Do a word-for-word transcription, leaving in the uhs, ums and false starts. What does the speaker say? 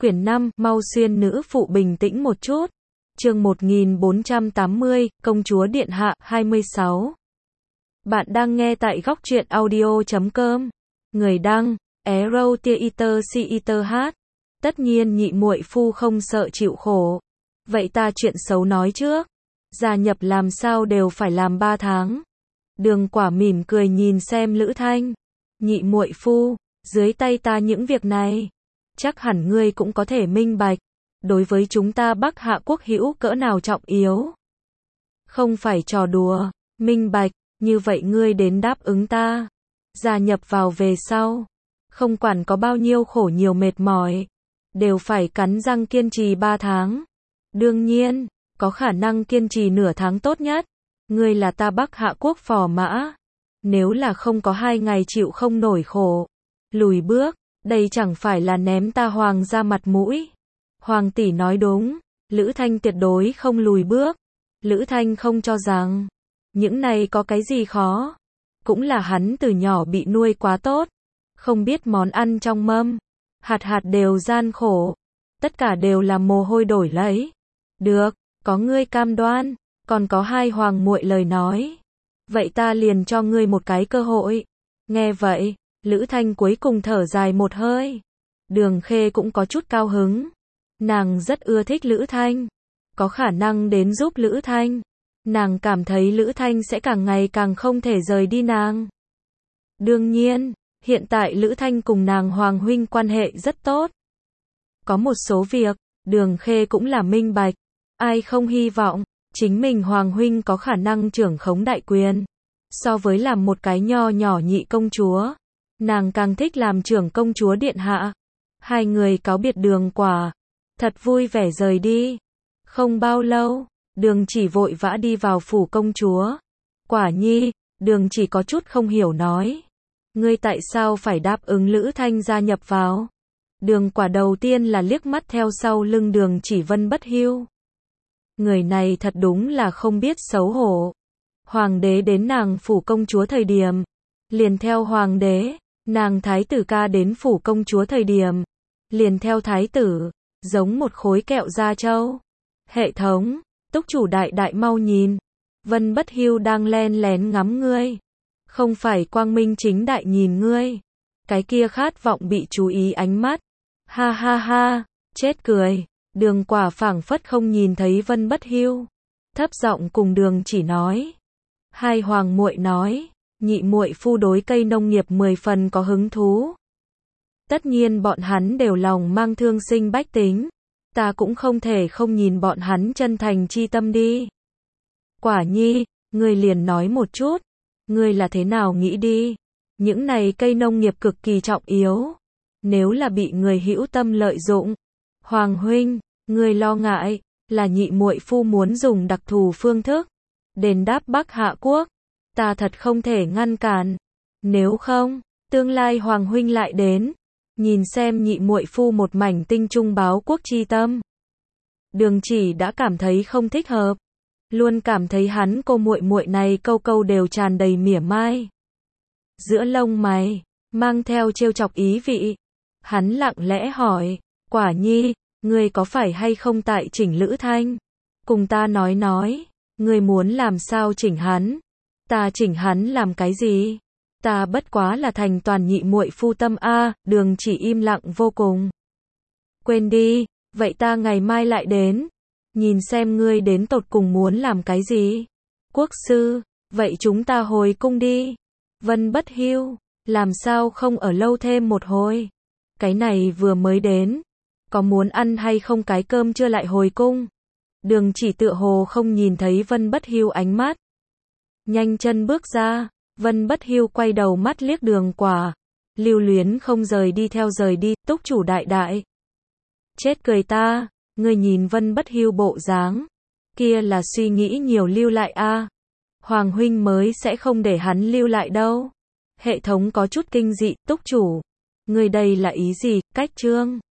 Quyển năm, mau xuyên nữ phụ bình tĩnh một chút. Chương một nghìn bốn trăm tám mươi, Công chúa Điện Hạ, hai mươi sáu. Bạn đang nghe tại góc truyện audio chấm com. Người đăng, Arrow Theater Theater hát. Tất nhiên nhị muội phu không sợ chịu khổ. Vậy ta chuyện xấu nói trước. Gia nhập làm sao đều phải làm ba tháng. Đường Quả mỉm cười nhìn xem Lữ Thanh. Nhị muội phu, dưới tay ta những việc này, chắc hẳn ngươi cũng có thể minh bạch. Đối với chúng ta Bắc Hạ quốc hữu cỡ nào trọng yếu. Không phải trò đùa, minh bạch, như vậy ngươi đến đáp ứng ta. Gia nhập vào về sau. Không quản có bao nhiêu khổ nhiều mệt mỏi. Đều phải cắn răng kiên trì ba tháng. Đương nhiên, có khả năng kiên trì nửa tháng tốt nhất. Ngươi là ta Bắc Hạ quốc phò mã. Nếu là không có hai ngày chịu không nổi khổ. Lùi bước, đây chẳng phải là ném ta Hoàng ra mặt mũi. Hoàng tỷ nói đúng, Lữ Thanh tuyệt đối không lùi bước. Lữ Thanh không cho rằng, những này có cái gì khó. Cũng là hắn từ nhỏ bị nuôi quá tốt. Không biết món ăn trong mâm. Hạt hạt đều gian khổ. Tất cả đều là mồ hôi đổi lấy. Được, có ngươi cam đoan, còn có hai hoàng muội lời nói. Vậy ta liền cho ngươi một cái cơ hội. Nghe vậy, Lữ Thanh cuối cùng thở dài một hơi. Đường Khê cũng có chút cao hứng. Nàng rất ưa thích Lữ Thanh. Có khả năng đến giúp Lữ Thanh. Nàng cảm thấy Lữ Thanh sẽ càng ngày càng không thể rời đi nàng. Đương nhiên, hiện tại Lữ Thanh cùng nàng Hoàng huynh quan hệ rất tốt. Có một số việc, Đường Khê cũng là minh bạch. Ai không hy vọng, chính mình Hoàng huynh có khả năng trưởng khống đại quyền. So với làm một cái nho nhỏ nhị công chúa, nàng càng thích làm trưởng công chúa điện hạ. Hai người cáo biệt Đường Quả. Thật vui vẻ rời đi. Không bao lâu, Đường Chỉ vội vã đi vào phủ công chúa. Quả nhi, Đường Chỉ có chút không hiểu nói. Ngươi tại sao phải đáp ứng Lữ Thanh gia nhập vào? Đường Quả đầu tiên là liếc mắt theo sau lưng Đường Chỉ Vân Bất Hưu. Người này thật đúng là không biết xấu hổ. Hoàng đế đến nàng phủ công chúa thời điểm, liền theo hoàng đế. Nàng thái tử ca đến phủ công chúa thời điểm, liền theo thái tử. Giống một khối kẹo da trâu. Hệ thống, túc chủ đại đại mau nhìn. Vân Bất Hưu đang len lén ngắm ngươi. Không phải quang minh chính đại nhìn ngươi. Cái kia khát vọng bị chú ý ánh mắt. Ha ha ha, chết cười. Đường Quả phảng phất không nhìn thấy Vân Bất Hưu. Thấp giọng cùng Đường Chỉ nói. Hai hoàng muội nói, nhị muội phu đối cây nông nghiệp mười phần có hứng thú. Tất nhiên bọn hắn đều lòng mang thương sinh bách tính. Ta cũng không thể không nhìn bọn hắn chân thành chi tâm đi. Quả nhi, ngươi liền nói một chút. Ngươi là thế nào nghĩ đi. Những này cây nông nghiệp cực kỳ trọng yếu. Nếu là bị người hữu tâm lợi dụng. Hoàng huynh, ngươi lo ngại, là nhị muội phu muốn dùng đặc thù phương thức. Đền đáp Bắc Hạ quốc. Ta thật không thể ngăn cản. Nếu không, tương lai Hoàng huynh lại đến. Nhìn xem nhị muội phu một mảnh tinh trung báo quốc chi tâm. Đường Chỉ đã cảm thấy không thích hợp. Luôn cảm thấy hắn cô muội muội này câu câu đều tràn đầy mỉa mai. Giữa lông mày, mang theo trêu chọc ý vị. Hắn lặng lẽ hỏi, Quả nhi, ngươi có phải hay không tại chỉnh Lữ Thanh? Cùng ta nói nói, ngươi muốn làm sao chỉnh hắn? Ta chỉnh hắn làm cái gì? Ta bất quá là thành toàn nhị muội phu tâm a. Đường Chỉ im lặng vô cùng. Quên đi, vậy ta ngày mai lại đến. Nhìn xem ngươi đến tột cùng muốn làm cái gì. Quốc sư, vậy chúng ta hồi cung đi. Vân Bất Hưu, làm sao không ở lâu thêm một hồi. Cái này vừa mới đến. Có muốn ăn hay không cái cơm chưa lại hồi cung. Đường Chỉ tựa hồ không nhìn thấy Vân Bất Hưu ánh mắt. Nhanh chân bước ra. Vân Bất Hưu quay đầu mắt liếc Đường Quả. Lưu luyến không rời đi theo rời đi. Túc chủ đại đại. Chết cười ta. Ngươi nhìn Vân Bất Hưu bộ dáng. Kia là suy nghĩ nhiều lưu lại a. À. Hoàng huynh mới sẽ không để hắn lưu lại đâu. Hệ thống có chút kinh dị. Túc chủ. Ngươi đây là ý gì? Cách chương.